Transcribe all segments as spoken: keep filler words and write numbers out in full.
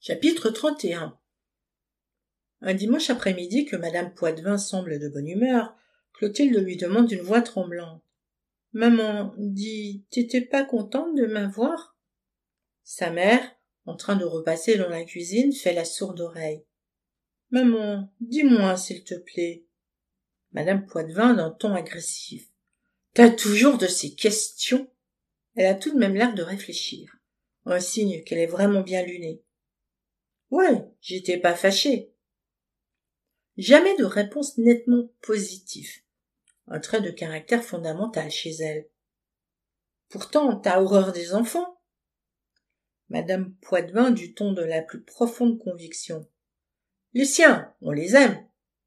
Chapitre trente et un. Un dimanche après-midi que madame Poitevin semble de bonne humeur, Clotilde lui demande d'une voix tremblante. « Maman, dis, t'étais pas contente de m'avoir ?» Sa mère, en train de repasser dans la cuisine, fait la sourde oreille. « Maman, dis-moi, s'il te plaît. » Madame Poitevin d'un ton agressif. « T'as toujours de ces questions ?» Elle a tout de même l'air de réfléchir. Un signe qu'elle est vraiment bien lunée. « Ouais, j'étais pas fâchée. » Jamais de réponse nettement positive. Un trait de caractère fondamental chez elle. « Pourtant, t'as horreur des enfants ?» Madame Poitevin du ton de la plus profonde conviction. « Les siens, on les aime. »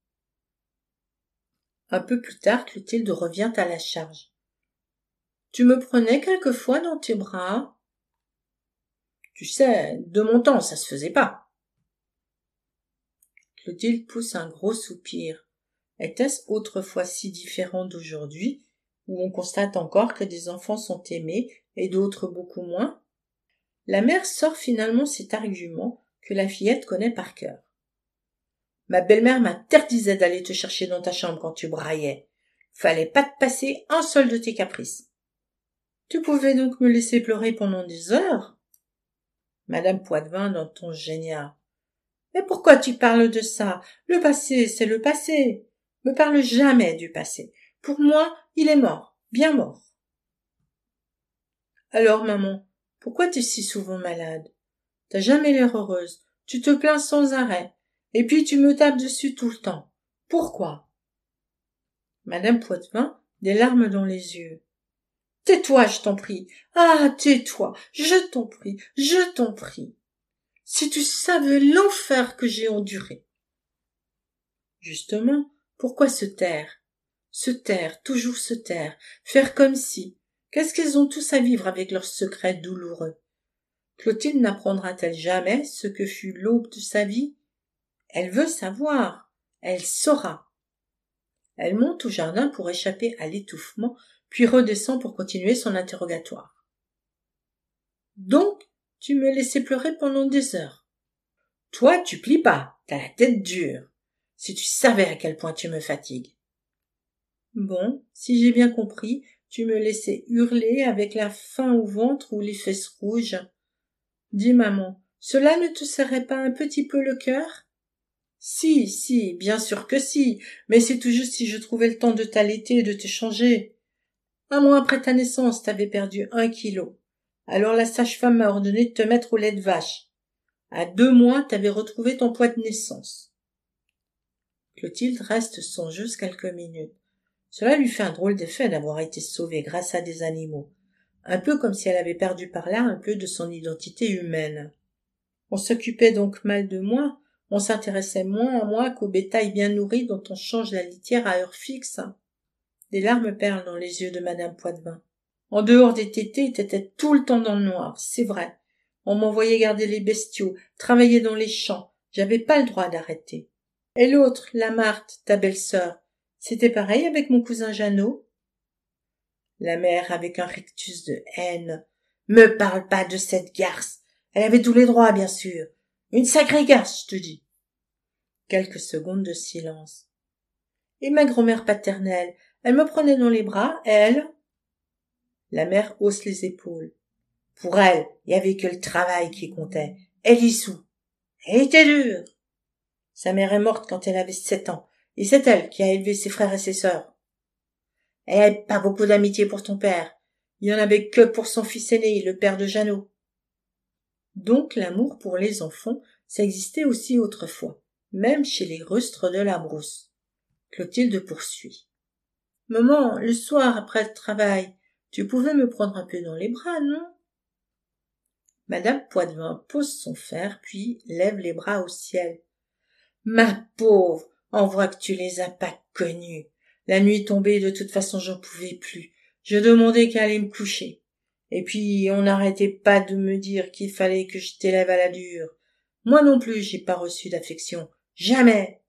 Un peu plus tard, Clotilde revient à la charge. « Tu me prenais quelquefois dans tes bras ?» « Tu sais, de mon temps, ça se faisait pas. » Clotilde pousse un gros soupir. Était-ce autrefois si différent d'aujourd'hui, où on constate encore que des enfants sont aimés et d'autres beaucoup moins? La mère sort finalement cet argument que la fillette connaît par cœur. « Ma belle-mère m'interdisait d'aller te chercher dans ta chambre quand tu braillais. Fallait pas te passer un seul de tes caprices. Tu pouvais donc me laisser pleurer pendant des heures ?» Madame Poitevin d'un ton génial. « Mais pourquoi tu parles de ça? Le passé, c'est le passé. Me parle jamais du passé. Pour moi, il est mort, bien mort. » Alors, maman, pourquoi t'es si souvent malade? T'as jamais l'air heureuse. Tu te plains sans arrêt. Et puis tu me tapes dessus tout le temps. Pourquoi? Madame Poitevin, des larmes dans les yeux. « Tais-toi, je t'en prie. Ah, tais-toi, je t'en prie, je t'en prie. Si tu savais l'enfer que j'ai enduré. » Justement, pourquoi se taire? Se taire, toujours se taire, faire comme si. Qu'est-ce qu'ils ont tous à vivre avec leurs secrets douloureux? Clotilde n'apprendra-t-elle jamais ce que fut l'aube de sa vie? Elle veut savoir, elle saura. Elle monte au jardin pour échapper à l'étouffement, puis redescend pour continuer son interrogatoire. « Donc, tu me laissais pleurer pendant des heures. Toi, tu plies pas, t'as la tête dure. Si tu savais à quel point tu me fatigues. » Bon, si j'ai bien compris, tu me laissais hurler avec la faim au ventre ou les fesses rouges. Dis, maman, cela ne te serrait pas un petit peu le cœur? Si, si, bien sûr que si, mais c'est tout juste si je trouvais le temps de t'allaiter et de te changer. Un mois après ta naissance, t'avais perdu un kilo. Alors la sage-femme m'a ordonné de te mettre au lait de vache. À deux mois, t'avais retrouvé ton poids de naissance. Clotilde reste songeuse quelques minutes. Cela lui fait un drôle d'effet d'avoir été sauvée grâce à des animaux, un peu comme si elle avait perdu par là un peu de son identité humaine. On s'occupait donc mal de moi, on s'intéressait moins à moi qu'au bétail bien nourri dont on change la litière à heure fixe. Des larmes perlent dans les yeux de madame Poitevin. En dehors des tétés, t'étais tout le temps dans le noir, c'est vrai. On m'envoyait garder les bestiaux, travailler dans les champs, j'avais pas le droit d'arrêter. Et l'autre, la Marthe, ta belle-sœur, c'était pareil avec mon cousin Jeannot? La mère, avec un rictus de haine. Me parle pas de cette garce. Elle avait tous les droits, bien sûr. Une sacrée garce, je te dis. Quelques secondes de silence. Et ma grand-mère paternelle, elle me prenait dans les bras, elle? La mère hausse les épaules. Pour elle, il y avait que le travail qui comptait. Elle y sout. Elle était dure. Sa mère est morte quand elle avait sept ans, et c'est elle qui a élevé ses frères et ses sœurs. Elle n'avait pas beaucoup d'amitié pour ton père. Il y en avait que pour son fils aîné, le père de Jeannot. Donc l'amour pour les enfants, ça existait aussi autrefois, même chez les rustres de la brousse. Clotilde poursuit. Maman, le soir après le travail, tu pouvais me prendre un peu dans les bras, non? Madame Poitevin pose son fer, puis lève les bras au ciel. Ma pauvre, on voit que tu les as pas connus. La nuit tombée, de toute façon, j'en pouvais plus. Je demandais qu'à aller me coucher. Et puis, on n'arrêtait pas de me dire qu'il fallait que je t'élève à la dure. Moi non plus, j'ai pas reçu d'affection. Jamais.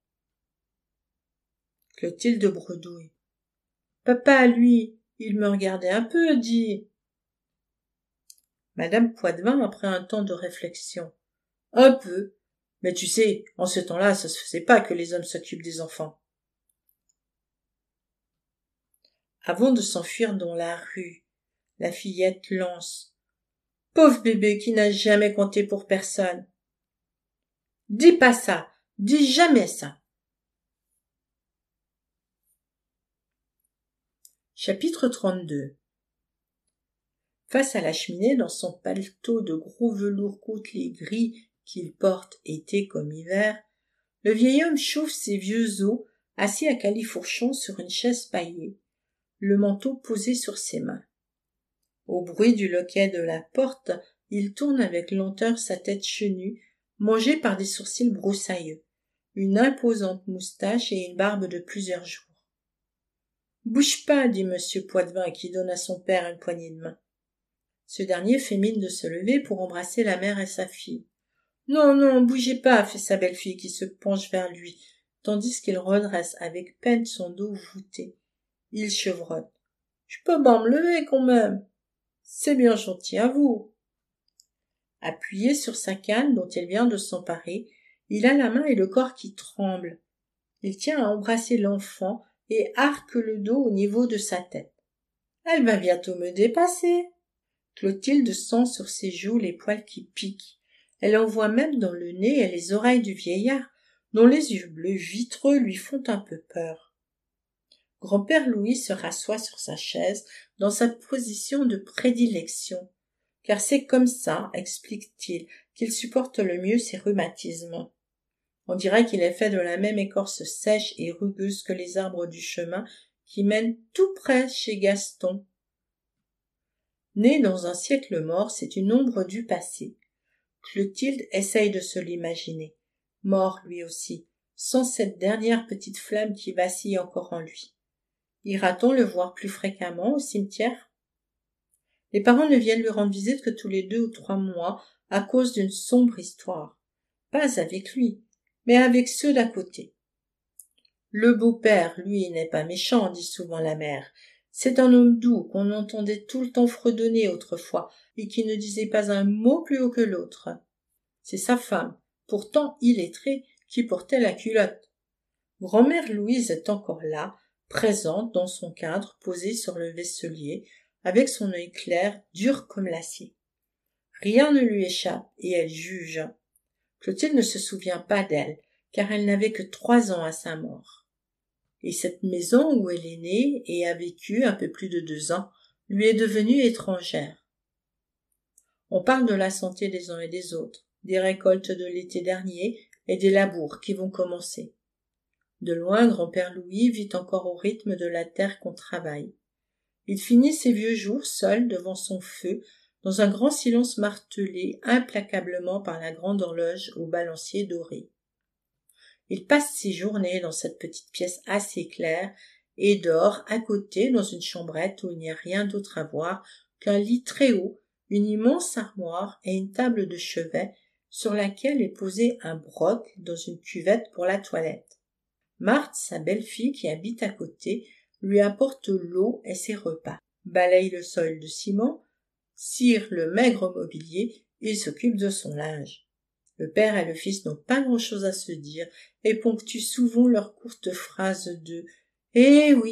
Clotilde bredouille. Papa, lui, il me regardait un peu, dit. Madame Poitevin, après un temps de réflexion. Un peu. Mais tu sais, en ce temps-là, ça se faisait pas que les hommes s'occupent des enfants. Avant de s'enfuir dans la rue, la fillette lance. Pauvre bébé qui n'a jamais compté pour personne. Dis pas ça, dis jamais ça. Chapitre trente-deux. Face à la cheminée, dans son paletot de gros velours côtelé gris qu'il porte été comme hiver, le vieil homme chauffe ses vieux os, assis à califourchon sur une chaise paillée, le manteau posé sur ses mains. Au bruit du loquet de la porte, il tourne avec lenteur sa tête chenue, mangée par des sourcils broussailleux, une imposante moustache et une barbe de plusieurs jours. « Bouge pas, dit monsieur Poitvin qui donne à son père une poignée de main. Ce dernier fait mine de se lever pour embrasser la mère et sa fille. « Non, non, bougez pas, fait sa belle-fille qui se penche vers lui, tandis qu'il redresse avec peine son dos voûté. Il chevronne. « Je peux pas me lever quand même. C'est bien gentil à vous. » Appuyé sur sa canne dont il vient de s'emparer, il a la main et le corps qui tremblent. Il tient à embrasser l'enfant et arque le dos au niveau de sa tête. « Elle va bientôt me dépasser. » Clotilde sent sur ses joues les poils qui piquent. Elle en voit même dans le nez et les oreilles du vieillard, dont les yeux bleus vitreux lui font un peu peur. Grand-père Louis se rassoit sur sa chaise dans sa position de prédilection, car c'est comme ça, explique-t-il, qu'il supporte le mieux ses rhumatismes. On dirait qu'il est fait de la même écorce sèche et rugueuse que les arbres du chemin qui mènent tout près chez Gaston. Né dans un siècle mort, c'est une ombre du passé. Clotilde essaye de se l'imaginer. Mort lui aussi, sans cette dernière petite flamme qui vacille encore en lui. Ira-t-on le voir plus fréquemment au cimetière? Les parents ne viennent lui rendre visite que tous les deux ou trois mois à cause d'une sombre histoire. Pas avec lui, mais avec ceux d'à côté. Le beau-père, lui, n'est pas méchant, dit souvent la mère. C'est un homme doux qu'on entendait tout le temps fredonner autrefois et qui ne disait pas un mot plus haut que l'autre. C'est sa femme, pourtant illettrée, qui portait la culotte. Grand-mère Louise est encore là, présente dans son cadre posé sur le vaisselier, avec son œil clair, dur comme l'acier. Rien ne lui échappe et elle juge. Clotilde ne se souvient pas d'elle, car elle n'avait que trois ans à sa mort. Et cette maison où elle est née et a vécu un peu plus de deux ans lui est devenue étrangère. On parle de la santé des uns et des autres, des récoltes de l'été dernier et des labours qui vont commencer. De loin, grand-père Louis vit encore au rythme de la terre qu'on travaille. Il finit ses vieux jours seul devant son feu, dans un grand silence martelé implacablement par la grande horloge au balancier doré. Il passe ses journées dans cette petite pièce assez claire et dort à côté dans une chambrette où il n'y a rien d'autre à voir qu'un lit très haut, une immense armoire et une table de chevet sur laquelle est posé un broc dans une cuvette pour la toilette. Marthe, sa belle-fille qui habite à côté, lui apporte l'eau et ses repas, balaye le sol de ciment, cire le maigre mobilier et s'occupe de son linge. Le père et le fils n'ont pas grand-chose à se dire et ponctuent souvent leurs courtes phrases de « Eh oui !»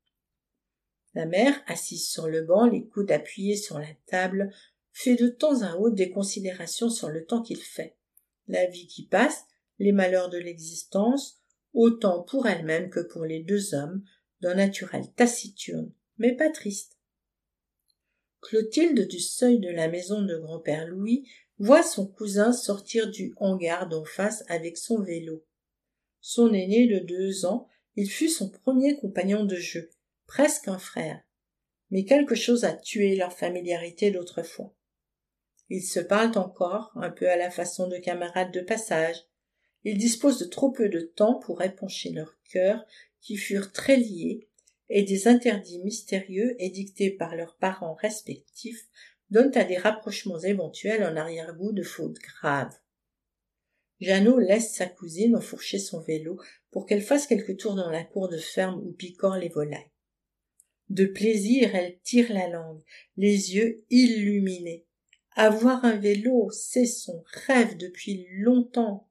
La mère, assise sur le banc, les coudes appuyés sur la table, fait de temps à autre des considérations sur le temps qu'il fait, la vie qui passe, les malheurs de l'existence, autant pour elle-même que pour les deux hommes, d'un naturel taciturne, mais pas triste. Clotilde, du seuil de la maison de grand-père Louis, voit son cousin sortir du hangar d'en face avec son vélo. Son aîné de deux ans, il fut son premier compagnon de jeu, presque un frère. Mais quelque chose a tué leur familiarité d'autrefois. Ils se parlent encore, un peu à la façon de camarades de passage. Ils disposent de trop peu de temps pour épancher leurs cœurs qui furent très liés, et des interdits mystérieux édictés par leurs parents respectifs donnent à des rapprochements éventuels un arrière-goût de faute grave. Jeannot laisse sa cousine enfourcher son vélo pour qu'elle fasse quelques tours dans la cour de ferme où picorent les volailles. De plaisir, elle tire la langue, les yeux illuminés. Avoir un vélo, c'est son rêve depuis longtemps.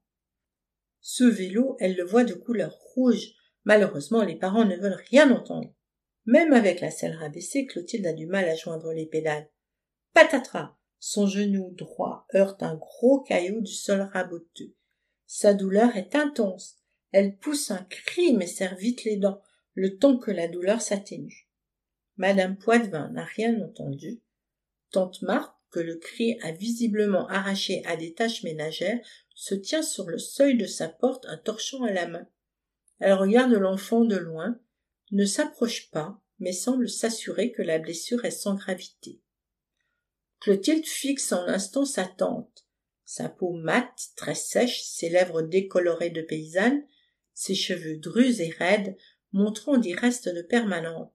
Ce vélo, elle le voit de couleur rouge. Malheureusement, les parents ne veulent rien entendre. Même avec la selle rabaissée, Clotilde a du mal à joindre les pédales. Patatras! Son genou droit heurte un gros caillou du sol raboteux. Sa douleur est intense. Elle pousse un cri mais serre vite les dents, le temps que la douleur s'atténue. Madame Poitevin n'a rien entendu. Tante Marthe, que le cri a visiblement arraché à des tâches ménagères, se tient sur le seuil de sa porte, un torchon à la main. Elle regarde l'enfant de loin, ne s'approche pas, mais semble s'assurer que la blessure est sans gravité. Clotilde fixe en instant sa tante. Sa peau mate, très sèche, ses lèvres décolorées de paysanne, ses cheveux drus et raides, montrant des restes de permanente.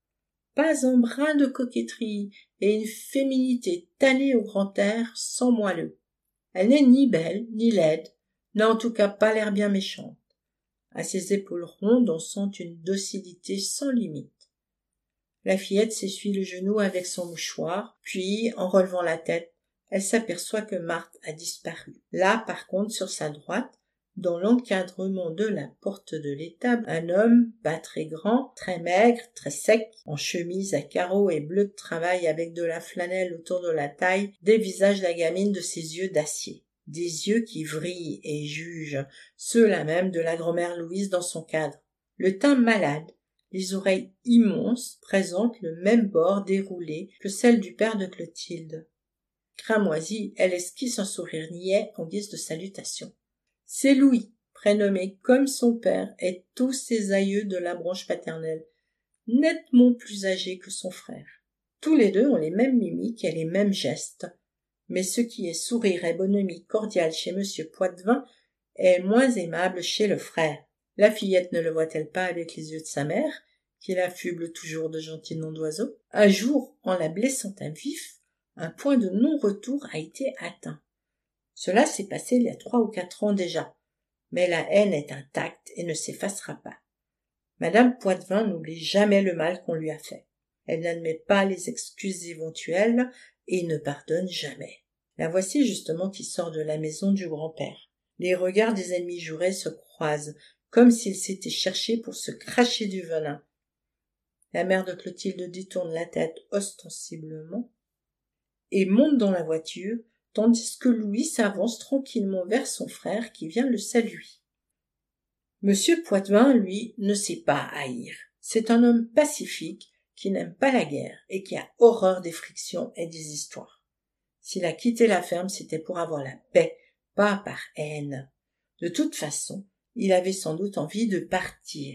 Pas un brin de coquetterie et une féminité tannée au grand air, sans moelleux. Elle n'est ni belle, ni laide, n'a en tout cas pas l'air bien méchante. À ses épaules rondes, on sent une docilité sans limite. La fillette s'essuie le genou avec son mouchoir, puis, en relevant la tête, elle s'aperçoit que Marthe a disparu. Là, par contre, sur sa droite, dans l'encadrement de la porte de l'étable, un homme, pas très grand, très maigre, très sec, en chemise à carreaux et bleu de travail avec de la flanelle autour de la taille, dévisage la gamine de ses yeux d'acier. Des yeux qui vrillent et jugent, ceux-là même de la grand-mère Louise dans son cadre. Le teint malade, les oreilles immenses, présentent le même bord déroulé que celle du père de Clotilde. Cramoisie, elle esquisse un sourire niais en guise de salutation. C'est Louis, prénommé comme son père et tous ses aïeux de la branche paternelle, nettement plus âgé que son frère. Tous les deux ont les mêmes mimiques et les mêmes gestes, mais ce qui est sourire et bonhomie cordiale chez monsieur Poitevin est moins aimable chez le frère. La fillette ne le voit-elle pas avec les yeux de sa mère, qui l'affuble toujours de gentils noms d'oiseaux? Un jour, en la blessant à vif, un point de non-retour a été atteint. Cela s'est passé il y a trois ou quatre ans déjà, mais la haine est intacte et ne s'effacera pas. Madame Poitevin n'oublie jamais le mal qu'on lui a fait. Elle n'admet pas les excuses éventuelles et ne pardonne jamais. La voici justement qui sort de la maison du grand-père. Les regards des ennemis jurés se croisent, comme s'ils s'étaient cherchés pour se cracher du venin. La mère de Clotilde détourne la tête ostensiblement et monte dans la voiture, tandis que Louis s'avance tranquillement vers son frère qui vient le saluer. Monsieur Poitevin, lui, ne sait pas haïr. C'est un homme pacifique qui n'aime pas la guerre et qui a horreur des frictions et des histoires. S'il a quitté la ferme, c'était pour avoir la paix, pas par haine. De toute façon, il avait sans doute envie de partir,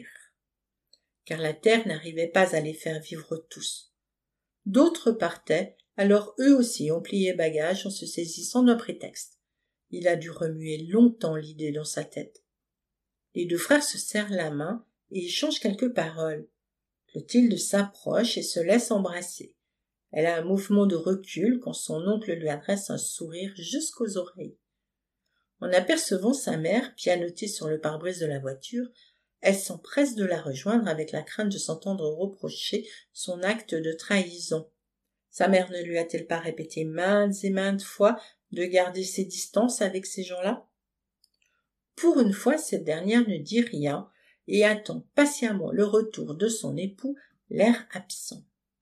car la terre n'arrivait pas à les faire vivre tous. D'autres partaient, alors eux aussi ont plié bagage en se saisissant d'un prétexte. Il a dû remuer longtemps l'idée dans sa tête. Les deux frères se serrent la main et échangent quelques paroles. Clotilde s'approche et se laisse embrasser. Elle a un mouvement de recul quand son oncle lui adresse un sourire jusqu'aux oreilles. En apercevant sa mère pianotée sur le pare-brise de la voiture, elle s'empresse de la rejoindre avec la crainte de s'entendre reprocher son acte de trahison. Sa mère ne lui a-t-elle pas répété maintes et maintes fois de garder ses distances avec ces gens-là? Pour une fois, cette dernière ne dit rien et attend patiemment le retour de son époux, l'air absent.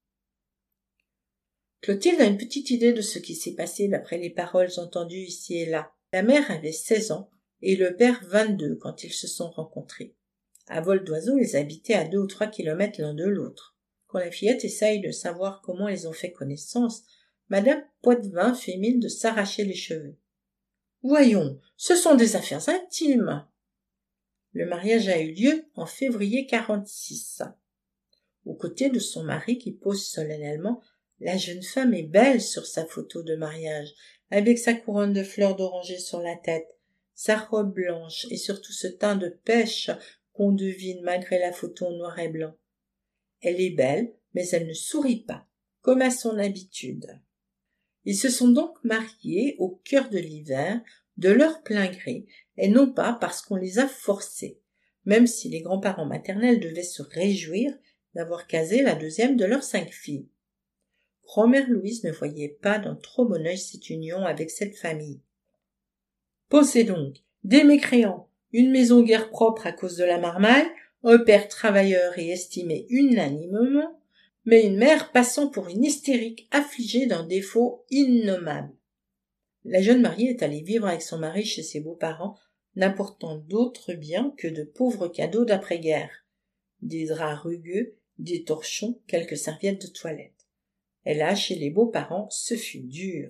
Clotilde a une petite idée de ce qui s'est passé d'après les paroles entendues ici et là. La mère avait seize ans et le père vingt-deux quand ils se sont rencontrés. À vol d'oiseau, ils habitaient à deux ou trois kilomètres l'un de l'autre. Quand la fillette essaye de savoir comment ils ont fait connaissance, madame Poitevin fait mine de s'arracher les cheveux. Voyons, ce sont des affaires intimes. Le mariage a eu lieu en février quarante-six. Aux côtés de son mari qui pose solennellement, la jeune femme est belle sur sa photo de mariage, avec sa couronne de fleurs d'oranger sur la tête, sa robe blanche et surtout ce teint de pêche qu'on devine malgré la photo en noir et blanc. Elle est belle, mais elle ne sourit pas, comme à son habitude. Ils se sont donc mariés au cœur de l'hiver, de leur plein gré, et non pas parce qu'on les a forcés, même si les grands-parents maternels devaient se réjouir d'avoir casé la deuxième de leurs cinq filles. Grand-mère Louise ne voyait pas d'un trop bon œil cette union avec cette famille. Pensez donc, des mécréants, une maison guère propre à cause de la marmaille, un père travailleur et estimé unanimement, mais une mère passant pour une hystérique affligée d'un défaut innommable. La jeune mariée est allée vivre avec son mari chez ses beaux-parents, n'apportant d'autres biens que de pauvres cadeaux d'après-guerre, des draps rugueux, des torchons, quelques serviettes de toilette. Et là, chez les beaux-parents, ce fut dur.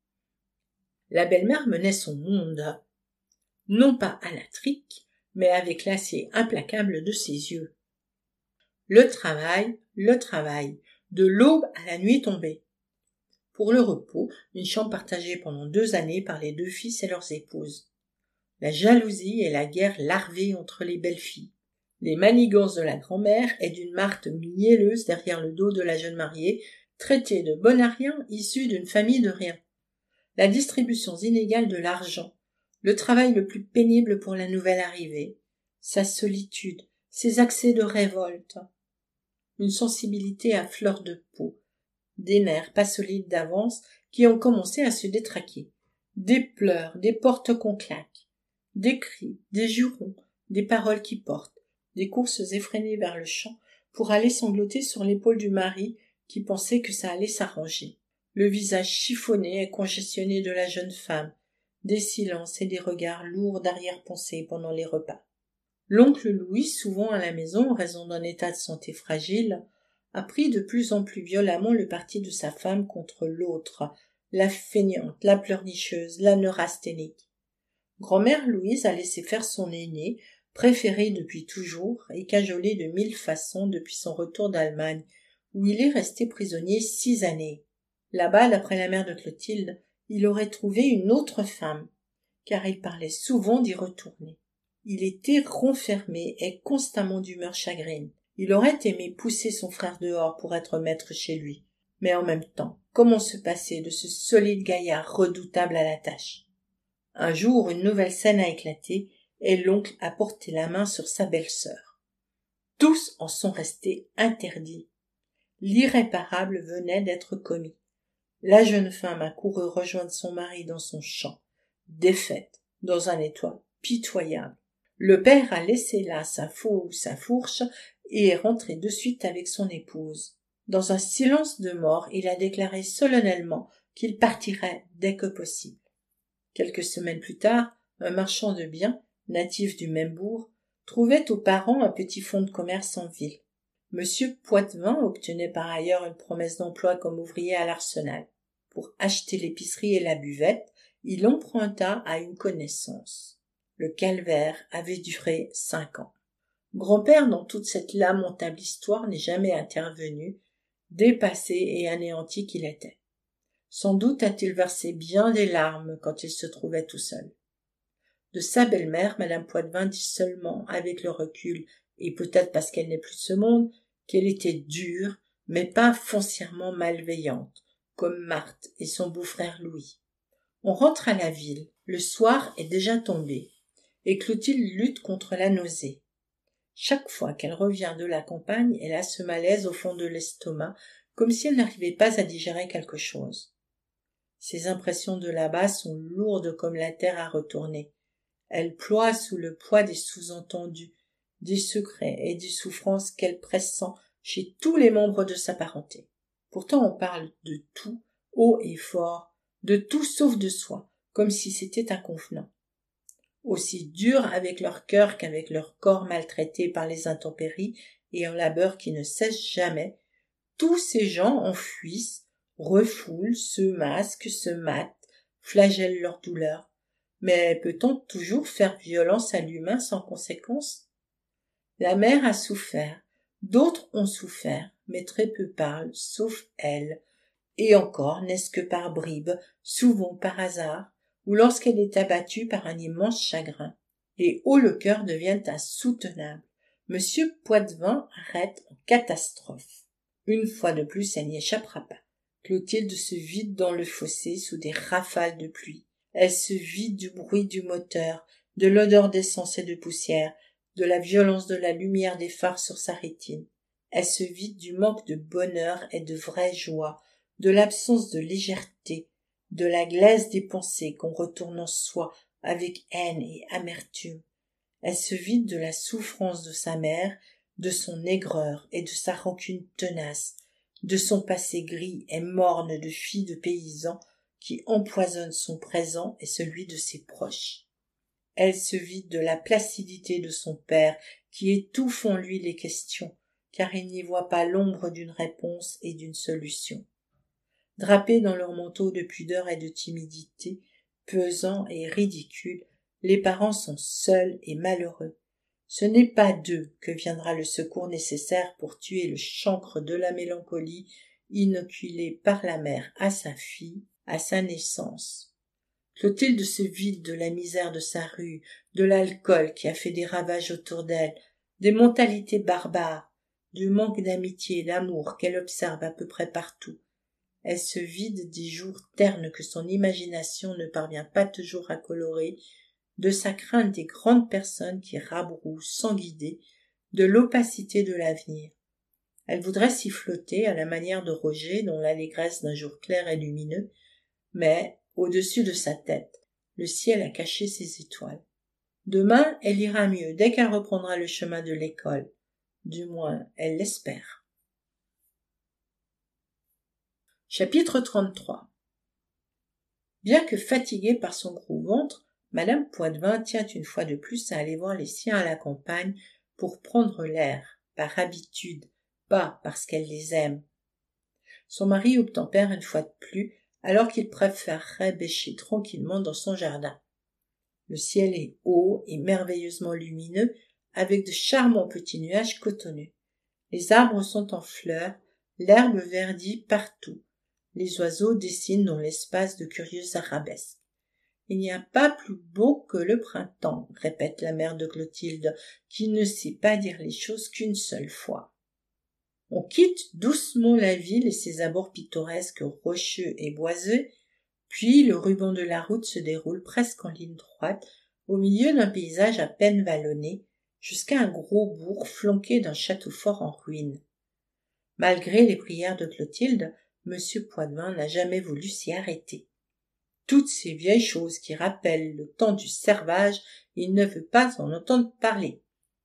La belle-mère menait son monde, non pas à la trique, mais avec l'acier implacable de ses yeux. Le travail, le travail, de l'aube à la nuit tombée. Pour le repos, une chambre partagée pendant deux années par les deux fils et leurs épouses. La jalousie et la guerre larvée entre les belles filles. Les manigances de la grand-mère et d'une Marthe mielleuse derrière le dos de la jeune mariée, traitée de bonne à rien, issue d'une famille de rien. La distribution inégale de l'argent, le travail le plus pénible pour la nouvelle arrivée, sa solitude, ses accès de révolte. Une sensibilité à fleur de peau, des nerfs pas solides d'avance qui ont commencé à se détraquer, des pleurs, des portes qu'on claque, des cris, des jurons, des paroles qui portent, des courses effrénées vers le champ pour aller sangloter sur l'épaule du mari qui pensait que ça allait s'arranger, le visage chiffonné et congestionné de la jeune femme, des silences et des regards lourds d'arrière-pensée pendant les repas. L'oncle Louis, souvent à la maison en raison d'un état de santé fragile, a pris de plus en plus violemment le parti de sa femme contre l'autre, la feignante, la pleurnicheuse, la neurasthénique. Grand-mère Louise a laissé faire son aîné, préféré depuis toujours et cajolé de mille façons depuis son retour d'Allemagne, où il est resté prisonnier six années. Là-bas, d'après la mère de Clotilde, il aurait trouvé une autre femme, car il parlait souvent d'y retourner. Il était renfermé et constamment d'humeur chagrine. Il aurait aimé pousser son frère dehors pour être maître chez lui. Mais en même temps, comment se passer de ce solide gaillard redoutable à la tâche? Un jour, une nouvelle scène a éclaté et l'oncle a porté la main sur sa belle-sœur. Tous en sont restés interdits. L'irréparable venait d'être commis. La jeune femme a couru rejoindre son mari dans son champ, défaite, dans un état pitoyable. Le père a laissé là sa faux ou sa fourche et est rentré de suite avec son épouse. Dans un silence de mort, il a déclaré solennellement qu'il partirait dès que possible. Quelques semaines plus tard, un marchand de biens, natif du même bourg, trouvait aux parents un petit fonds de commerce en ville. Monsieur Poitevin obtenait par ailleurs une promesse d'emploi comme ouvrier à l'Arsenal. Pour acheter l'épicerie et la buvette, il emprunta à une connaissance. Le calvaire avait duré cinq ans. Grand-père, dans toute cette lamentable histoire, n'est jamais intervenu, dépassé et anéanti qu'il était. Sans doute a-t-il versé bien des larmes quand il se trouvait tout seul. De sa belle-mère, madame Poitevin dit seulement, avec le recul, et peut-être parce qu'elle n'est plus de ce monde, qu'elle était dure, mais pas foncièrement malveillante, comme Marthe et son beau-frère Louis. On rentre à la ville, le soir est déjà tombé, et Clotilde lutte contre la nausée. Chaque fois qu'elle revient de la campagne, elle a ce malaise au fond de l'estomac, comme si elle n'arrivait pas à digérer quelque chose. Ses impressions de là-bas sont lourdes comme la terre à retourner. Elle ploie sous le poids des sous-entendus, des secrets et des souffrances qu'elle pressent chez tous les membres de sa parenté. Pourtant on parle de tout, haut et fort, de tout sauf de soi, comme si c'était inconvenant. Aussi dur avec leur cœur qu'avec leur corps maltraité par les intempéries et un labeur qui ne cesse jamais, tous ces gens enfuissent, refoulent, se masquent, se matent, flagellent leur douleur. Mais peut-on toujours faire violence à l'humain sans conséquence? La mère a souffert, d'autres ont souffert, mais très peu parlent, sauf elle, et encore n'est-ce que par bribes, souvent par hasard, ou lorsqu'elle est abattue par un immense chagrin. Les hauts le cœur deviennent insoutenables. Monsieur Poitevin arrête en catastrophe. Une fois de plus, elle n'y échappera pas. Clotilde se vide dans le fossé sous des rafales de pluie. Elle se vide du bruit du moteur, de l'odeur d'essence et de poussière, de la violence de la lumière des phares sur sa rétine. Elle se vide du manque de bonheur et de vraie joie, de l'absence de légèreté, de la glaise des pensées qu'on retourne en soi avec haine et amertume. Elle se vide de la souffrance de sa mère, de son aigreur et de sa rancune tenace, de son passé gris et morne de fille de paysan qui empoisonne son présent et celui de ses proches. Elle se vide de la placidité de son père qui étouffe en lui les questions, car il n'y voit pas l'ombre d'une réponse et d'une solution. Drapés dans leur manteau de pudeur et de timidité, pesants et ridicules, les parents sont seuls et malheureux. Ce n'est pas d'eux que viendra le secours nécessaire pour tuer le chancre de la mélancolie inoculé par la mère à sa fille, à sa naissance. Clotilde se vide de la misère de sa rue, de l'alcool qui a fait des ravages autour d'elle, des mentalités barbares, du manque d'amitié et d'amour qu'elle observe à peu près partout. Elle se vide des jours ternes que son imagination ne parvient pas toujours à colorer, de sa crainte des grandes personnes qui rabrouent sans guider, de l'opacité de l'avenir. Elle voudrait s'y flotter à la manière de Roger dans l'allégresse d'un jour clair et lumineux, mais, au-dessus de sa tête, le ciel a caché ses étoiles. Demain, elle ira mieux dès qu'elle reprendra le chemin de l'école. Du moins, elle l'espère. Chapitre trente-trois. Bien que fatiguée par son gros ventre, Madame Poitvin tient une fois de plus à aller voir les siens à la campagne pour prendre l'air, par habitude, pas parce qu'elle les aime. Son mari obtempère une fois de plus, alors qu'il préférerait bêcher tranquillement dans son jardin. Le ciel est haut et merveilleusement lumineux, avec de charmants petits nuages cotonneux. Les arbres sont en fleurs, l'herbe verdit partout. Les oiseaux dessinent dans l'espace de curieuses arabesques. Il n'y a pas plus beau que le printemps, répète la mère de Clotilde, qui ne sait pas dire les choses qu'une seule fois. On quitte doucement la ville et ses abords pittoresques rocheux et boiseux, puis le ruban de la route se déroule presque en ligne droite, au milieu d'un paysage à peine vallonné, jusqu'à un gros bourg flanqué d'un château fort en ruine. Malgré les prières de Clotilde, Monsieur Poitvin n'a jamais voulu s'y arrêter. Toutes ces vieilles choses qui rappellent le temps du servage, il ne veut pas en entendre parler.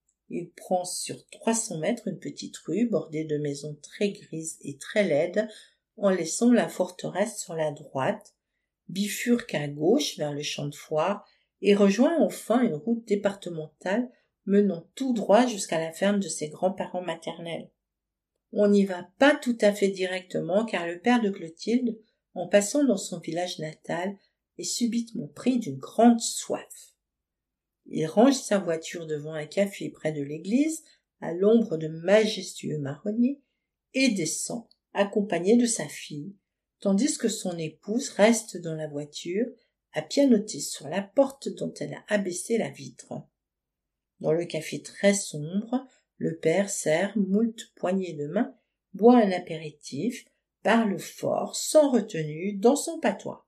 Il prend sur trois cents mètres une petite rue bordée de maisons très grises et très laides, en laissant la forteresse sur la droite, bifurque à gauche vers le champ de foire et rejoint enfin une route départementale menant tout droit jusqu'à la ferme de ses grands-parents maternels. On n'y va pas tout à fait directement car le père de Clotilde, en passant dans son village natal, est subitement pris d'une grande soif. Il range sa voiture devant un café près de l'église, à l'ombre de majestueux marronniers, et descend, accompagné de sa fille, tandis que son épouse reste dans la voiture, à pianoter sur la porte dont elle a abaissé la vitre. Dans le café très sombre, le père serre moult poignées de main, boit un apéritif, parle fort, sans retenue, dans son patois.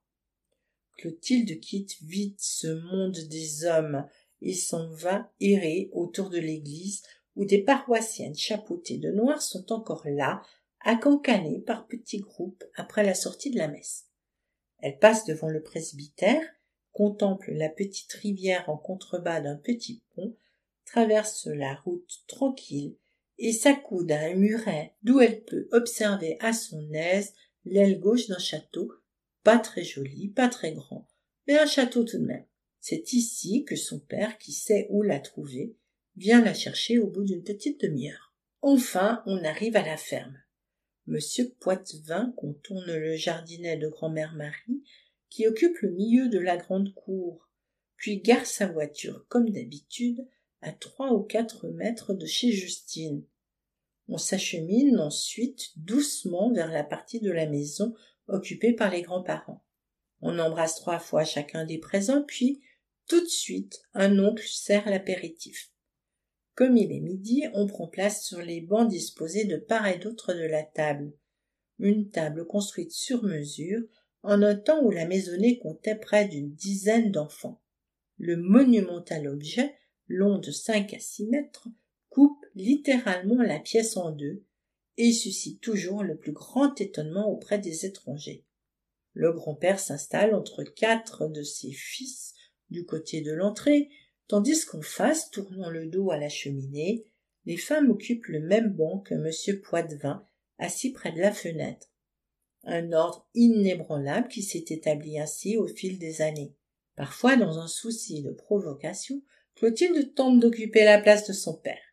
Clotilde quitte vite ce monde des hommes et s'en va errer autour de l'église où des paroissiennes chapeautées de noir sont encore là, à cancaner par petits groupes après la sortie de la messe. Elle passe devant le presbytère, contemple la petite rivière en contrebas d'un petit pont, traverse la route tranquille et s'accoude à un muret d'où elle peut observer à son aise l'aile gauche d'un château, pas très joli, pas très grand, mais un château tout de même. C'est ici que son père, qui sait où la trouver, vient la chercher au bout d'une petite demi-heure. Enfin, on arrive à la ferme. Monsieur Poitvin contourne le jardinet de grand-mère Marie, qui occupe le milieu de la grande cour, puis gare sa voiture, comme d'habitude, à trois ou quatre mètres de chez Justine. On s'achemine ensuite doucement vers la partie de la maison occupée par les grands-parents. On embrasse trois fois chacun des présents, puis, tout de suite, un oncle sert l'apéritif. Comme il est midi, on prend place sur les bancs disposés de part et d'autre de la table. Une table construite sur mesure, en un temps où la maisonnée comptait près d'une dizaine d'enfants. Le monumental objet, long de cinq à six mètres, coupe littéralement la pièce en deux, et suscite toujours le plus grand étonnement auprès des étrangers. Le grand-père s'installe entre quatre de ses fils du côté de l'entrée, tandis qu'en face, tournant le dos à la cheminée, les femmes occupent le même banc que M. Poitevin, assis près de la fenêtre. Un ordre inébranlable qui s'est établi ainsi au fil des années. Parfois, dans un souci de provocation, Clotilde tente d'occuper la place de son père.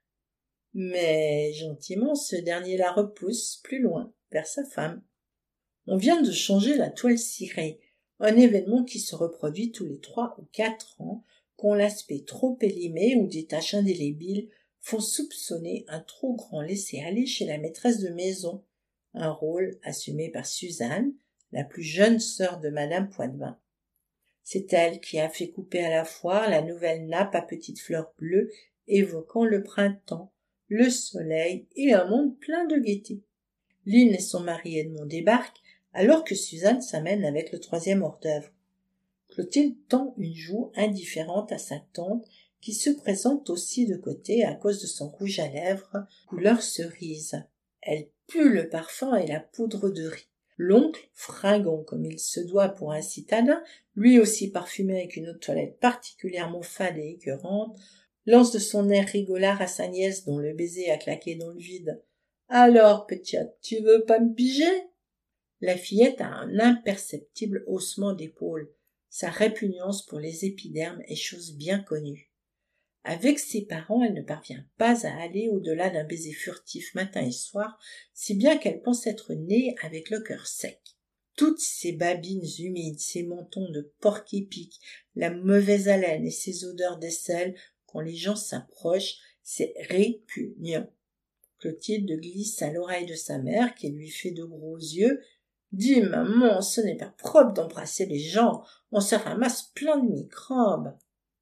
Mais gentiment, ce dernier la repousse plus loin, vers sa femme. On vient de changer la toile cirée, un événement qui se reproduit tous les trois ou quatre ans, quand l'aspect trop élimé ou des taches indélébiles font soupçonner un trop grand laisser-aller chez la maîtresse de maison, un rôle assumé par Suzanne, la plus jeune sœur de madame Poitevin. C'est elle qui a fait couper à la foire la nouvelle nappe à petites fleurs bleues évoquant le printemps, le soleil et un monde plein de gaieté. Lynn et son mari Edmond débarquent, alors que Suzanne s'amène avec le troisième hors-d'œuvre. Clotilde tend une joue indifférente à sa tante, qui se présente aussi de côté à cause de son rouge à lèvres, couleur cerise. Elle pue le parfum et la poudre de riz. L'oncle, fringant comme il se doit pour un citadin, lui aussi parfumé avec une eau de toilette particulièrement fade et écœurante, lance de son air rigolard à sa nièce dont le baiser a claqué dans le vide. « Alors, petite, tu veux pas me piger ?» La fillette a un imperceptible haussement d'épaules. Sa répugnance pour les épidermes est chose bien connue. Avec ses parents, elle ne parvient pas à aller au-delà d'un baiser furtif matin et soir, si bien qu'elle pense être née avec le cœur sec. Toutes ces babines humides, ces mentons de porc-épic, la mauvaise haleine et ces odeurs d'aisselle, quand les gens s'approchent, c'est répugnant. Clotilde glisse à l'oreille de sa mère, qui lui fait de gros yeux. « Dis, maman, ce n'est pas propre d'embrasser les gens, on se ramasse plein de microbes. »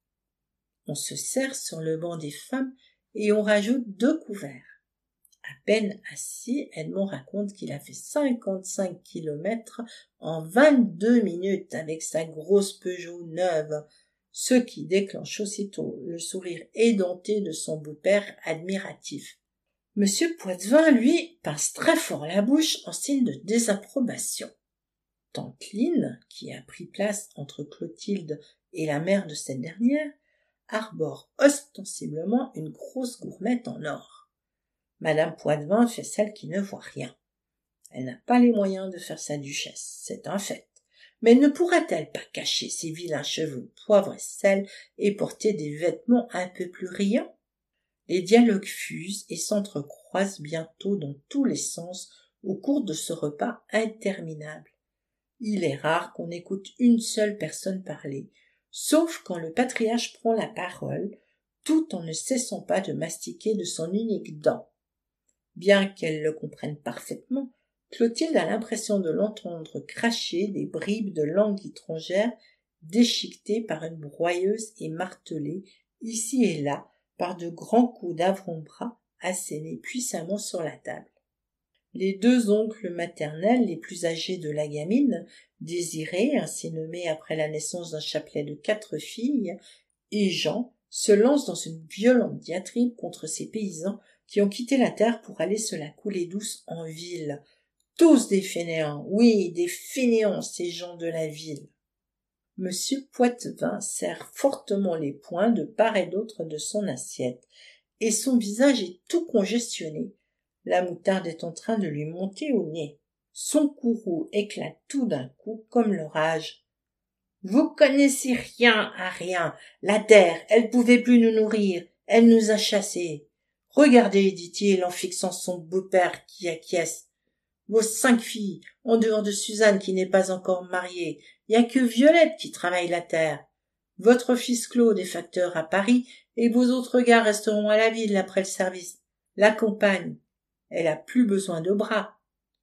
On se serre sur le banc des femmes et on rajoute deux couverts. À peine assis, Edmond raconte qu'il a fait cinquante-cinq kilomètres en vingt-deux minutes avec sa grosse Peugeot neuve, ce qui déclenche aussitôt le sourire édenté de son beau-père admiratif. Monsieur Poitevin, lui, pince très fort la bouche en signe de désapprobation. Tante Lynn, qui a pris place entre Clotilde et la mère de cette dernière, arbore ostensiblement une grosse gourmette en or. Madame Poitevin fait celle qui ne voit rien. Elle n'a pas les moyens de faire sa duchesse, c'est un fait. Mais ne pourrait-elle pas cacher ses vilains cheveux poivre et sel et porter des vêtements un peu plus riants? Les dialogues fusent et s'entrecroisent bientôt dans tous les sens au cours de ce repas interminable. Il est rare qu'on écoute une seule personne parler, sauf quand le patriarche prend la parole, tout en ne cessant pas de mastiquer de son unique dent. Bien qu'elle le comprenne parfaitement, Clotilde a l'impression de l'entendre cracher des bribes de langue étrangère déchiquetées par une broyeuse et martelées, ici et là, par de grands coups d'avant-bras assénés puissamment sur la table. Les deux oncles maternels les plus âgés de la gamine, Désiré, ainsi nommé après la naissance d'un chapelet de quatre filles, et Jean, se lancent dans une violente diatribe contre ces paysans qui ont quitté la terre pour aller se la couler douce en ville. Tous des fainéants, oui, des fainéants, ces gens de la ville. Monsieur Poitevin serre fortement les poings de part et d'autre de son assiette, et son visage est tout congestionné. La moutarde est en train de lui monter au nez. Son courroux éclate tout d'un coup comme l'orage. « Vous connaissez rien à rien. La terre, elle pouvait plus nous nourrir. Elle nous a chassés. Regardez, dit-il en fixant son beau-père qui acquiesce. Vos cinq filles, en dehors de Suzanne qui n'est pas encore mariée, il n'y a que Violette qui travaille la terre. Votre fils Claude est facteur à Paris et vos autres gars resteront à la ville après le service. La compagne, elle a plus besoin de bras. »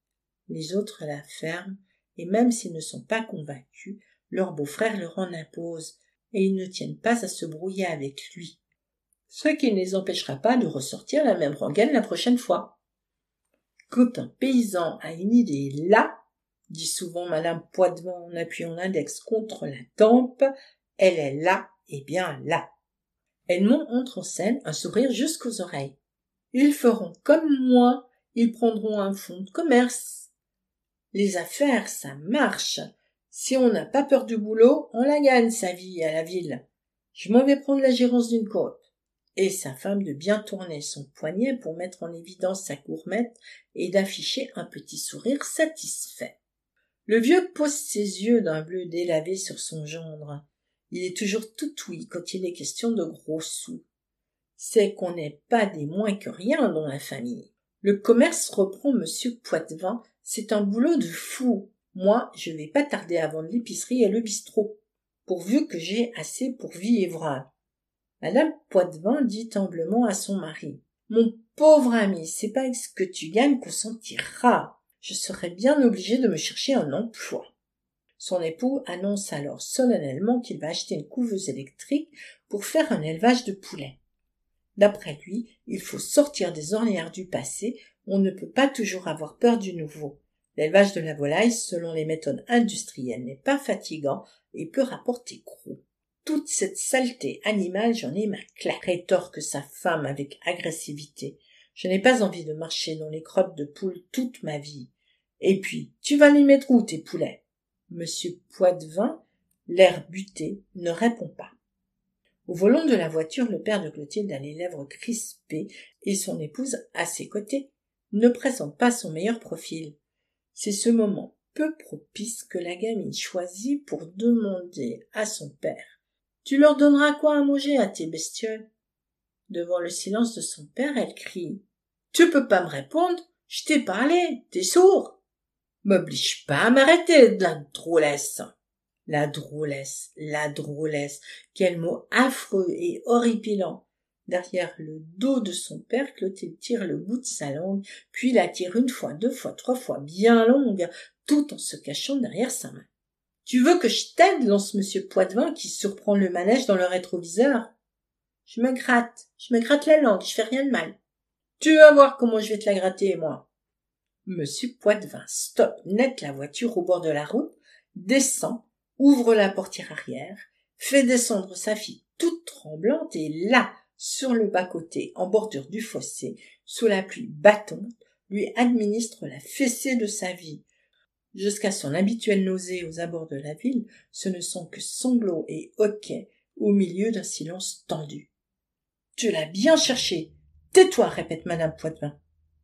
Les autres la ferment et même s'ils ne sont pas convaincus, leur beau-frère leur en impose et ils ne tiennent pas à se brouiller avec lui. Ce qui ne les empêchera pas de ressortir la même rengaine la prochaine fois. Quand un paysan a une idée là, dit souvent madame Poitevin en appuyant l'index contre la tempe, elle est là et bien là. Edmond entre en scène, un sourire jusqu'aux oreilles. Ils feront comme moi, Ils prendront un fonds de commerce. Les affaires, ça marche. Si on n'a pas peur du boulot, on la gagne, sa vie, à la ville. Je m'en vais prendre la gérance d'une coop. Et sa femme de bien tourner son poignet pour mettre en évidence sa gourmette et d'afficher un petit sourire satisfait. Le vieux pose ses yeux d'un bleu délavé sur son gendre. Il est toujours tout ouïe quand il est question de gros sous. C'est qu'on n'est pas des moins que rien dans la famille. Le commerce, reprend monsieur Poitevin, c'est un boulot de fou. Moi, je vais pas tarder à vendre l'épicerie et le bistrot, pourvu que j'ai assez pour vivre. Madame Poitevin dit humblement à son mari. Mon pauvre ami, c'est pas avec ce que tu gagnes qu'on s'en tirera. Je serais bien obligé de me chercher un emploi. Son époux annonce alors solennellement qu'il va acheter une couveuse électrique pour faire un élevage de poulets. D'après lui, il faut sortir des ornières du passé, on ne peut pas toujours avoir peur du nouveau. L'élevage de la volaille, selon les méthodes industrielles, n'est pas fatigant et peut rapporter gros. Toute cette saleté animale, j'en ai ma claque, rétorque sa femme avec agressivité. Je n'ai pas envie de marcher dans les crottes de poules toute ma vie. Et puis, tu vas les mettre où, tes poulets? Monsieur Poitevin, l'air buté, ne répond pas. Au volant de la voiture, le père de Clotilde a les lèvres crispées et son épouse, à ses côtés, ne présente pas son meilleur profil. C'est ce moment peu propice que la gamine choisit pour demander à son père « Tu leur donneras quoi à manger à tes bestioles ?» Devant le silence de son père, elle crie « Tu peux pas me répondre, je t'ai parlé, t'es sourd !»« M'oblige pas à m'arrêter de la drôlesse !» La drôlesse, la drôlesse, quel mot affreux et horripilant. Derrière le dos de son père, Clotilde tire le bout de sa langue, puis la tire une fois, deux fois, trois fois, bien longue, tout en se cachant derrière sa main. « Tu veux que je t'aide ?» lance monsieur Poitevin qui surprend le manège dans le rétroviseur. « Je me gratte, je me gratte la langue, je fais rien de mal. »« Tu vas voir comment je vais te la gratter, moi. » Monsieur Poitevin stoppe net la voiture au bord de la route, descend, ouvre la portière arrière, fait descendre sa fille toute tremblante et là, sur le bas-côté, en bordure du fossé, sous la pluie battante, lui administre la fessée de sa vie. Jusqu'à son habituelle nausée aux abords de la ville, ce ne sont que sanglots et hoquets au milieu d'un silence tendu. « Tu l'as bien cherché. Tais-toi, répète madame Poitevin.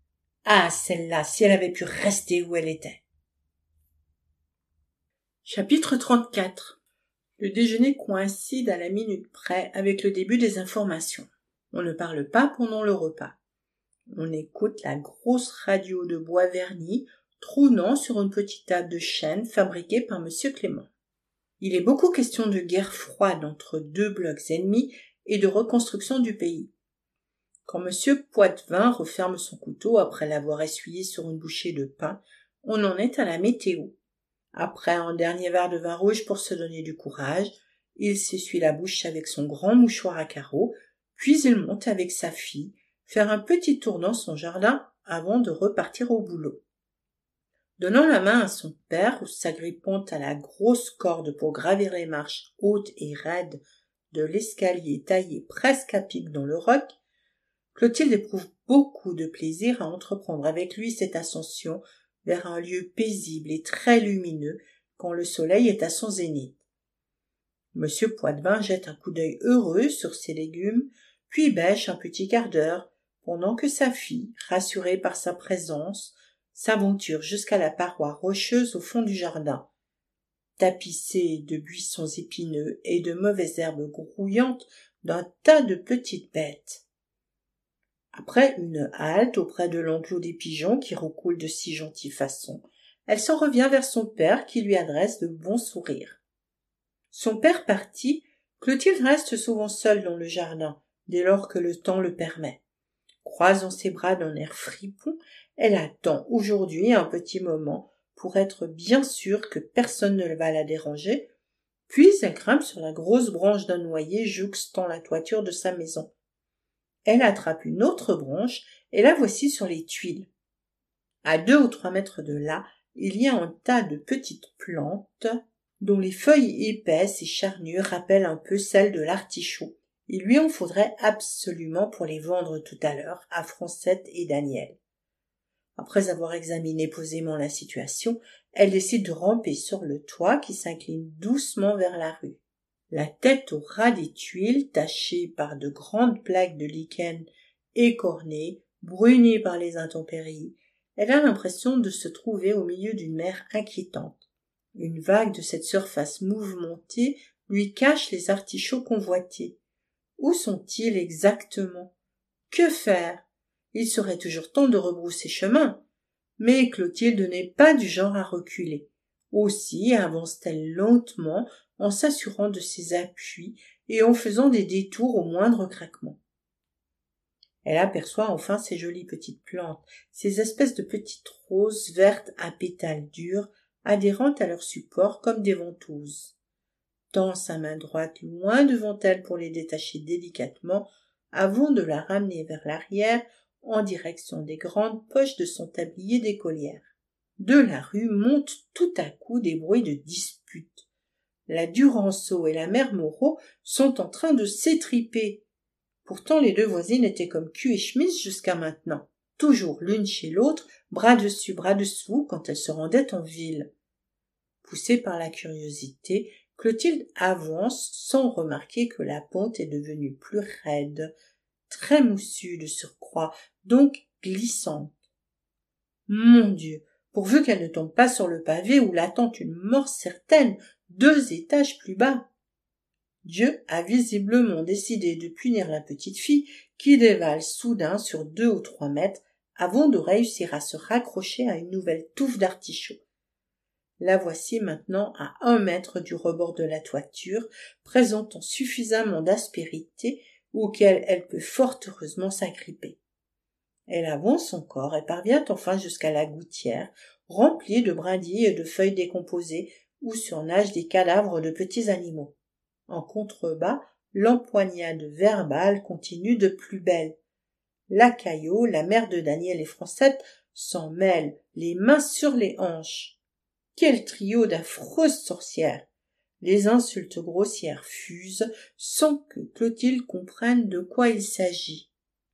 Ah, celle-là, si elle avait pu rester où elle était. Chapitre trente-quatre. Le déjeuner coïncide à la minute près avec le début des informations. On ne parle pas pendant le repas. On écoute la grosse radio de bois verni trônant sur une petite table de chêne fabriquée par monsieur Clément. Il est beaucoup question de guerre froide entre deux blocs ennemis et de reconstruction du pays. Quand monsieur Poitevin referme son couteau après l'avoir essuyé sur une bouchée de pain, on en est à la météo. Après un dernier verre de vin rouge pour se donner du courage, il s'essuie la bouche avec son grand mouchoir à carreaux, puis il monte avec sa fille, faire un petit tour dans son jardin avant de repartir au boulot. Donnant la main à son père, ou s'agrippant à la grosse corde pour gravir les marches hautes et raides de l'escalier taillé presque à pic dans le roc, Clotilde éprouve beaucoup de plaisir à entreprendre avec lui cette ascension vers un lieu paisible et très lumineux quand le soleil est à son zénith. Monsieur Poitevin jette un coup d'œil heureux sur ses légumes, puis bêche un petit quart d'heure, pendant que sa fille, rassurée par sa présence, s'aventure jusqu'à la paroi rocheuse au fond du jardin, tapissée de buissons épineux et de mauvaises herbes grouillantes d'un tas de petites bêtes. Après une halte auprès de l'enclos des pigeons qui roucoulent de si gentille façon, elle s'en revient vers son père qui lui adresse de bons sourires. Son père parti, Clotilde reste souvent seule dans le jardin, dès lors que le temps le permet. Croisant ses bras d'un air fripon, elle attend aujourd'hui un petit moment pour être bien sûre que personne ne va la déranger, puis elle grimpe sur la grosse branche d'un noyer jouxtant la toiture de sa maison. Elle attrape une autre branche et la voici sur les tuiles. À deux ou trois mètres de là, il y a un tas de petites plantes dont les feuilles épaisses et charnues rappellent un peu celles de l'artichaut. Il lui en faudrait absolument pour les vendre tout à l'heure à Francette et Daniel. Après avoir examiné posément la situation, elle décide de ramper sur le toit qui s'incline doucement vers la rue. La tête au ras des tuiles, tachée par de grandes plaques de lichen écornées, brunie par les intempéries, elle a l'impression de se trouver au milieu d'une mer inquiétante. Une vague de cette surface mouvementée lui cache les artichauts convoités. Où sont-ils exactement? Que faire? Il serait toujours temps de rebrousser chemin. Mais Clotilde n'est pas du genre à reculer. Aussi avance-t-elle lentement en s'assurant de ses appuis et en faisant des détours au moindre craquement. Elle aperçoit enfin ces jolies petites plantes, ces espèces de petites roses vertes à pétales durs, adhérentes à leur support comme des ventouses. Tend sa main droite loin devant elle pour les détacher délicatement, avant de la ramener vers l'arrière en direction des grandes poches de son tablier d'écolière. De la rue montent tout à coup des bruits de dispute. La Duranceau et la mère Moreau sont en train de s'étriper. Pourtant les deux voisines étaient comme cul et chemise jusqu'à maintenant, toujours l'une chez l'autre, bras dessus bras dessous quand elles se rendaient en ville. Poussée par la curiosité, Clotilde avance sans remarquer que la pente est devenue plus raide, très moussue de surcroît, donc glissante. Mon Dieu, pourvu qu'elle ne tombe pas sur le pavé où l'attend une mort certaine, deux étages plus bas. Dieu a visiblement décidé de punir la petite fille qui dévale soudain sur deux ou trois mètres avant de réussir à se raccrocher à une nouvelle touffe d'artichauts. La voici maintenant à un mètre du rebord de la toiture, présentant suffisamment d'aspérité auquel elle peut fort heureusement s'agripper. Elle avance encore et parvient enfin jusqu'à la gouttière, remplie de brindilles et de feuilles décomposées, où surnagent des cadavres de petits animaux. En contrebas, l'empoignade verbale continue de plus belle. La Caillot, la mère de Daniel et Francette, s'en mêle, les mains sur les hanches. Quel trio d'affreuses sorcières! Les insultes grossières fusent sans que Clotilde comprenne de quoi il s'agit.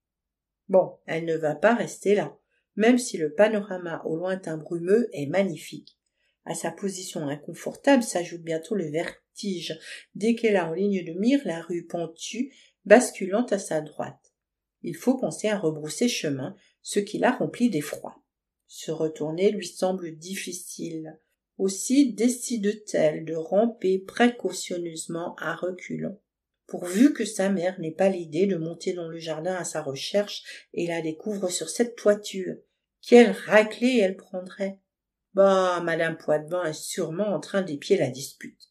Bon, elle ne va pas rester là, même si le panorama au lointain brumeux est magnifique. À sa position inconfortable s'ajoute bientôt le vertige, dès qu'elle a en ligne de mire la rue pentue, basculant à sa droite. Il faut penser à rebrousser chemin, ce qui la remplit d'effroi. Se retourner lui semble difficile. Aussi décide-t-elle de ramper précautionneusement à reculons, pourvu que sa mère n'ait pas l'idée de monter dans le jardin à sa recherche et la découvre sur cette toiture. Quelle raclée elle prendrait! Bah, madame Poitvin est sûrement en train d'épier la dispute.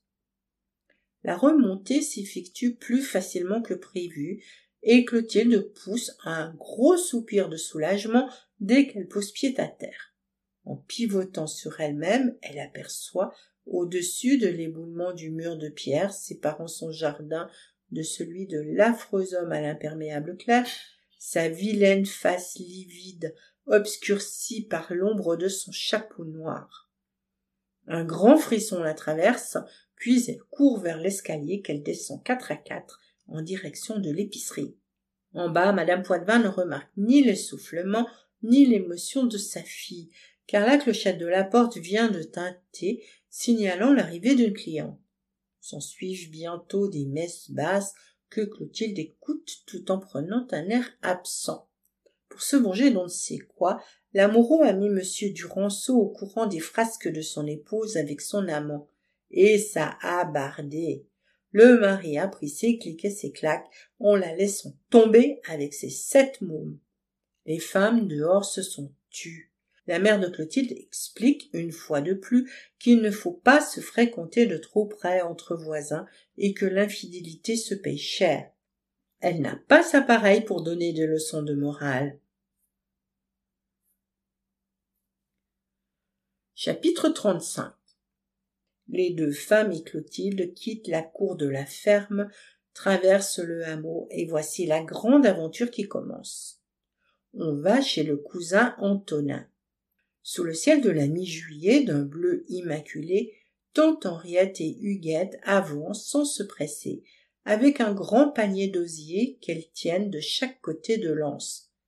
La remontée s'effectue plus facilement que prévu, et Clotilde pousse un gros soupir de soulagement dès qu'elle pose pied à terre. En pivotant sur elle-même, elle aperçoit, au-dessus de l'éboulement du mur de pierre séparant son jardin de celui de l'affreux homme à l'imperméable clair, sa vilaine face livide, obscurcie par l'ombre de son chapeau noir. Un grand frisson la traverse, puis elle court vers l'escalier qu'elle descend quatre à quatre en direction de l'épicerie. En bas, madame Poitvin ne remarque ni l'essoufflement ni l'émotion de sa fille, car la clochette de la porte vient de tinter, signalant l'arrivée d'une cliente. S'ensuivent bientôt des messes basses que Clotilde écoute tout en prenant un air absent. Pour se venger d'on ne sait quoi, la Moreau a mis monsieur Duranceau au courant des frasques de son épouse avec son amant, et ça a bardé. Le mari a pris ses clics et ses claques en la laissant tomber avec ses sept mômes. Les femmes dehors se sont tues. La mère de Clotilde explique une fois de plus qu'il ne faut pas se fréquenter de trop près entre voisins et que l'infidélité se paye cher. Elle n'a pas sa pareille pour donner des leçons de morale. Chapitre trente-cinq. Les deux femmes et Clotilde quittent la cour de la ferme, traversent le hameau et voici la grande aventure qui commence. On va chez le cousin Antonin. Sous le ciel de la mi-juillet, d'un bleu immaculé, tante Henriette et Huguette avancent sans se presser, avec un grand panier d'osier qu'elles tiennent de chaque côté de l'anse.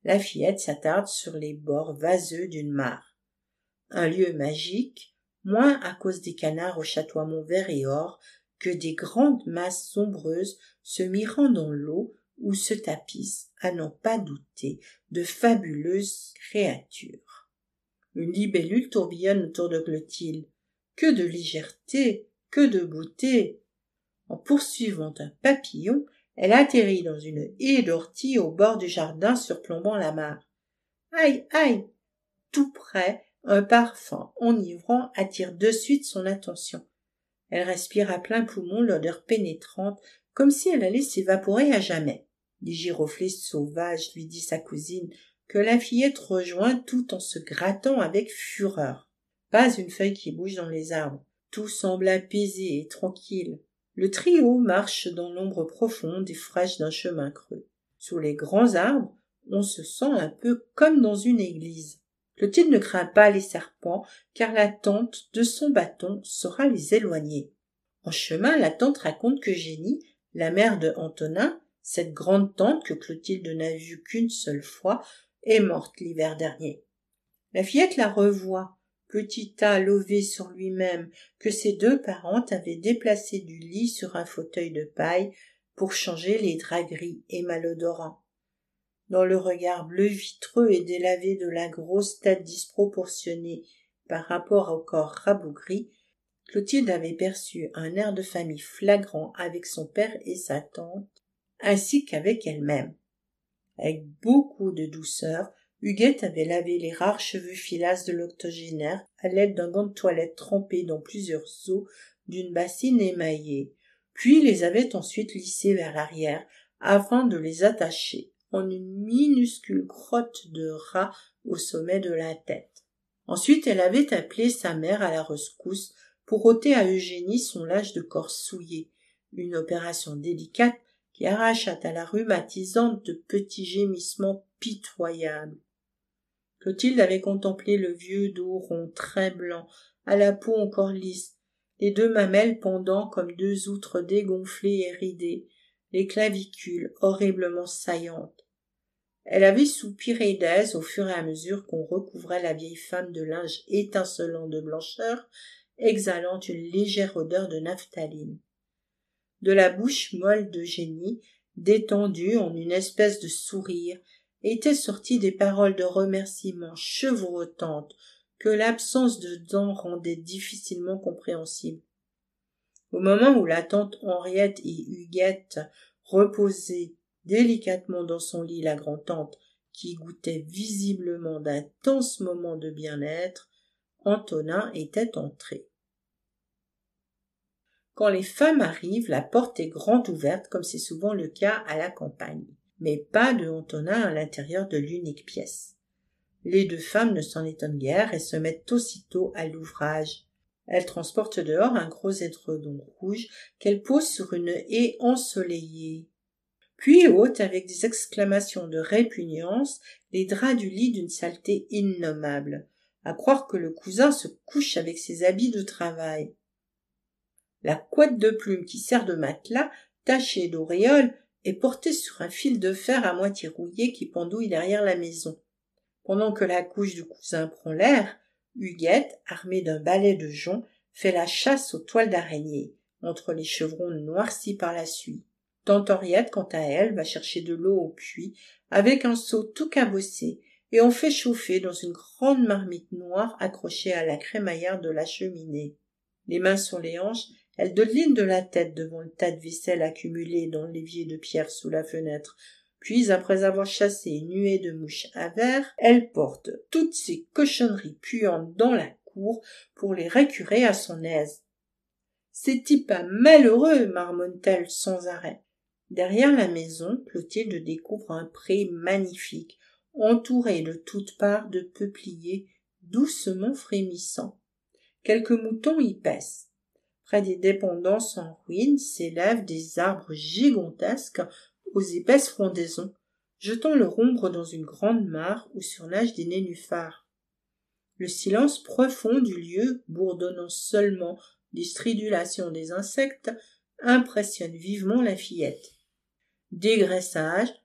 la fillette s'attarde sur les bords vaseux d'une mare. Un lieu magique, moins à cause des canards au chatoiement vert et or que des grandes masses sombreuses se mirant dans l'eau où se tapissent, à n'en pas douter, de fabuleuses créatures. Une libellule tourbillonne autour de Clotilde. Que de légèreté, que de beauté! En poursuivant un papillon, elle atterrit dans une haie d'orties au bord du jardin surplombant la mare. Aïe, aïe! Tout près, un parfum enivrant attire de suite son attention. Elle respire à plein poumon l'odeur pénétrante, comme si elle allait s'évaporer à jamais. Les giroflées sauvages, lui dit sa cousine, que la fillette rejoint tout en se grattant avec fureur. Pas une feuille qui bouge dans les arbres. Tout semble apaisé et tranquille. Le trio marche dans l'ombre profonde et fraîche d'un chemin creux. Sous les grands arbres, on se sent un peu comme dans une église. Clotilde ne craint pas les serpents, car la tante de son bâton saura les éloigner. En chemin, la tante raconte qu'Eugénie, la mère de Antonin, cette grande tante que Clotilde n'a vue qu'une seule fois, est morte l'hiver dernier. La fillette la revoit, petit tas lové sur lui-même, que ses deux parentes avaient déplacé du lit sur un fauteuil de paille pour changer les draps gris et malodorants. Dans le regard bleu vitreux et délavé de la grosse tête disproportionnée par rapport au corps rabougri, Clotilde avait perçu un air de famille flagrant avec son père et sa tante, ainsi qu'avec elle-même. Avec beaucoup de douceur, Huguette avait lavé les rares cheveux filasses de l'octogénaire à l'aide d'un gant de toilette trempé dans plusieurs eaux d'une bassine émaillée, puis les avait ensuite lissés vers l'arrière afin de les attacher en une minuscule crotte de rat au sommet de la tête. Ensuite, elle avait appelé sa mère à la rescousse pour ôter à Eugénie son linge de corps souillé, une opération délicate qui arracha à la rhumatisante de petits gémissements pitoyables. Clotilde avait contemplé le vieux dos rond très blanc, à la peau encore lisse, les deux mamelles pendant comme deux outres dégonflées et ridées, les clavicules horriblement saillantes. Elle avait soupiré d'aise au fur et à mesure qu'on recouvrait la vieille femme de linge étincelant de blancheur, exhalant une légère odeur de naphtaline. De la bouche molle d'Eugénie, détendue en une espèce de sourire, étaient sorties des paroles de remerciement chevrotantes que l'absence de dents rendait difficilement compréhensibles. Au moment où la tante Henriette et Huguette reposaient délicatement dans son lit la grand-tante, qui goûtait visiblement d'intenses moments de bien-être, Antonin était entré. Quand les femmes arrivent, la porte est grande ouverte, comme c'est souvent le cas à la campagne, mais pas de Antonin à l'intérieur de l'unique pièce. Les deux femmes ne s'en étonnent guère et se mettent aussitôt à l'ouvrage. Elles transportent dehors un gros édredon rouge qu'elles posent sur une haie ensoleillée. Puis ôtent avec des exclamations de répugnance les draps du lit d'une saleté innommable, à croire que le cousin se couche avec ses habits de travail. La couette de plume qui sert de matelas, tachée d'auréoles, est portée sur un fil de fer à moitié rouillé qui pendouille derrière la maison. Pendant que la couche du cousin prend l'air, Huguette, armée d'un balai de jonc, fait la chasse aux toiles d'araignée, entre les chevrons noircis par la suie. Tante Henriette, quant à elle, va chercher de l'eau au puits, avec un seau tout cabossé, et on fait chauffer dans une grande marmite noire accrochée à la crémaillère de la cheminée. Les mains sur les hanches, elle dodeline de la tête devant le tas de vaisselle accumulé dans l'évier de pierre sous la fenêtre, puis, après avoir chassé une nuée de mouches à verre, elle porte toutes ces cochonneries puantes dans la cour pour les récurer à son aise. « Ces types malheureux !» marmonne-t-elle sans arrêt. Derrière la maison, Clotilde découvre un pré magnifique, entouré de toutes parts de peupliers doucement frémissants. Quelques moutons y paissent. Près des dépendances en ruine s'élèvent des arbres gigantesques aux épaisses frondaisons, jetant leur ombre dans une grande mare où surnagent des nénuphars. Le silence profond du lieu, bourdonnant seulement des stridulations des insectes, impressionne vivement la fillette. Dégraissage,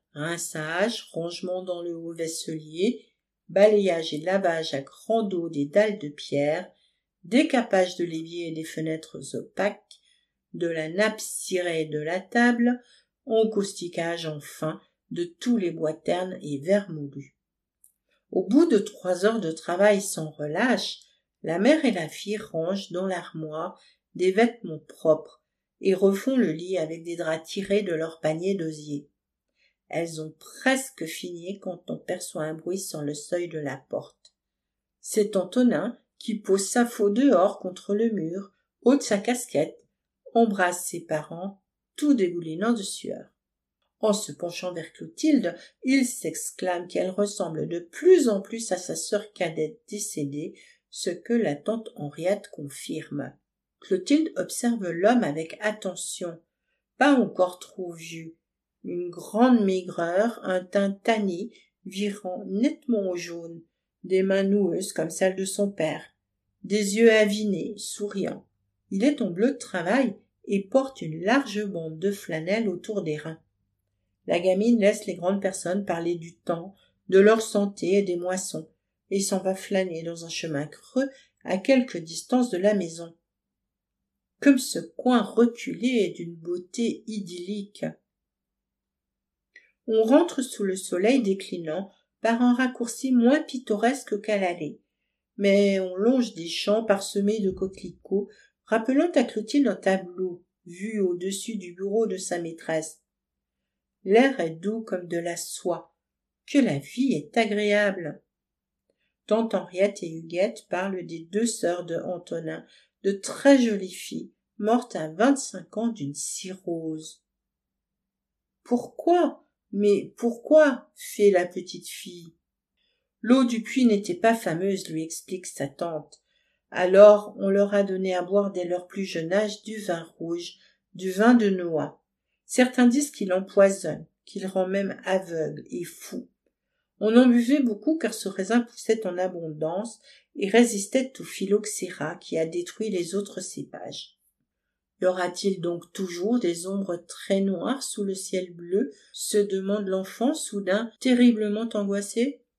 Rinçage, rangement dans le haut vaisselier, balayage et lavage à grande eau des dalles de pierre, décapage de l'évier et des fenêtres opaques, de la nappe cirée de la table, encausticage enfin de tous les bois ternes et vermoulus. Au bout de trois heures de travail sans relâche, la mère et la fille rangent dans l'armoire des vêtements propres et refont le lit avec des draps tirés de leur panier d'osier. Elles ont presque fini quand on perçoit un bruit sur le seuil de la porte. C'est Antonin qui pose sa faux dehors contre le mur, ôte sa casquette, embrasse ses parents, tout dégoulinant de sueur. En se penchant vers Clotilde, il s'exclame qu'elle ressemble de plus en plus à sa sœur cadette décédée, ce que la tante Henriette confirme. Clotilde observe l'homme avec attention, pas encore trop vieux, une grande maigreur, un teint tanné, virant nettement au jaune, des mains noueuses comme celles de son père, des yeux avinés, souriants. Il est en bleu de travail et porte une large bande de flanelle autour des reins. La gamine laisse les grandes personnes parler du temps, de leur santé et des moissons, et s'en va flâner dans un chemin creux à quelque distance de la maison. Comme ce coin reculé est d'une beauté idyllique. On rentre sous le soleil déclinant par un raccourci moins pittoresque qu'à l'aller, mais on longe des champs parsemés de coquelicots, rappelant à Clotilde un tableau vu au-dessus du bureau de sa maîtresse. L'air est doux comme de la soie. Que la vie est agréable. Tante Henriette et Huguette parlent des deux sœurs de Antonin, de très jolies filles, mortes à vingt-cinq ans d'une cirrhose. Pourquoi? Mais pourquoi? Fait la petite fille. L'eau du puits n'était pas fameuse, lui explique sa tante. Alors on leur a donné à boire dès leur plus jeune âge du vin rouge, du vin de noix. Certains disent qu'il empoisonne, qu'il rend même aveugle et fou. On en buvait beaucoup car ce raisin poussait en abondance et résistait au phylloxéra qui a détruit les autres cépages. Y aura-t-il donc toujours des ombres très noires sous le ciel bleu se demande l'enfant soudain terriblement angoissé.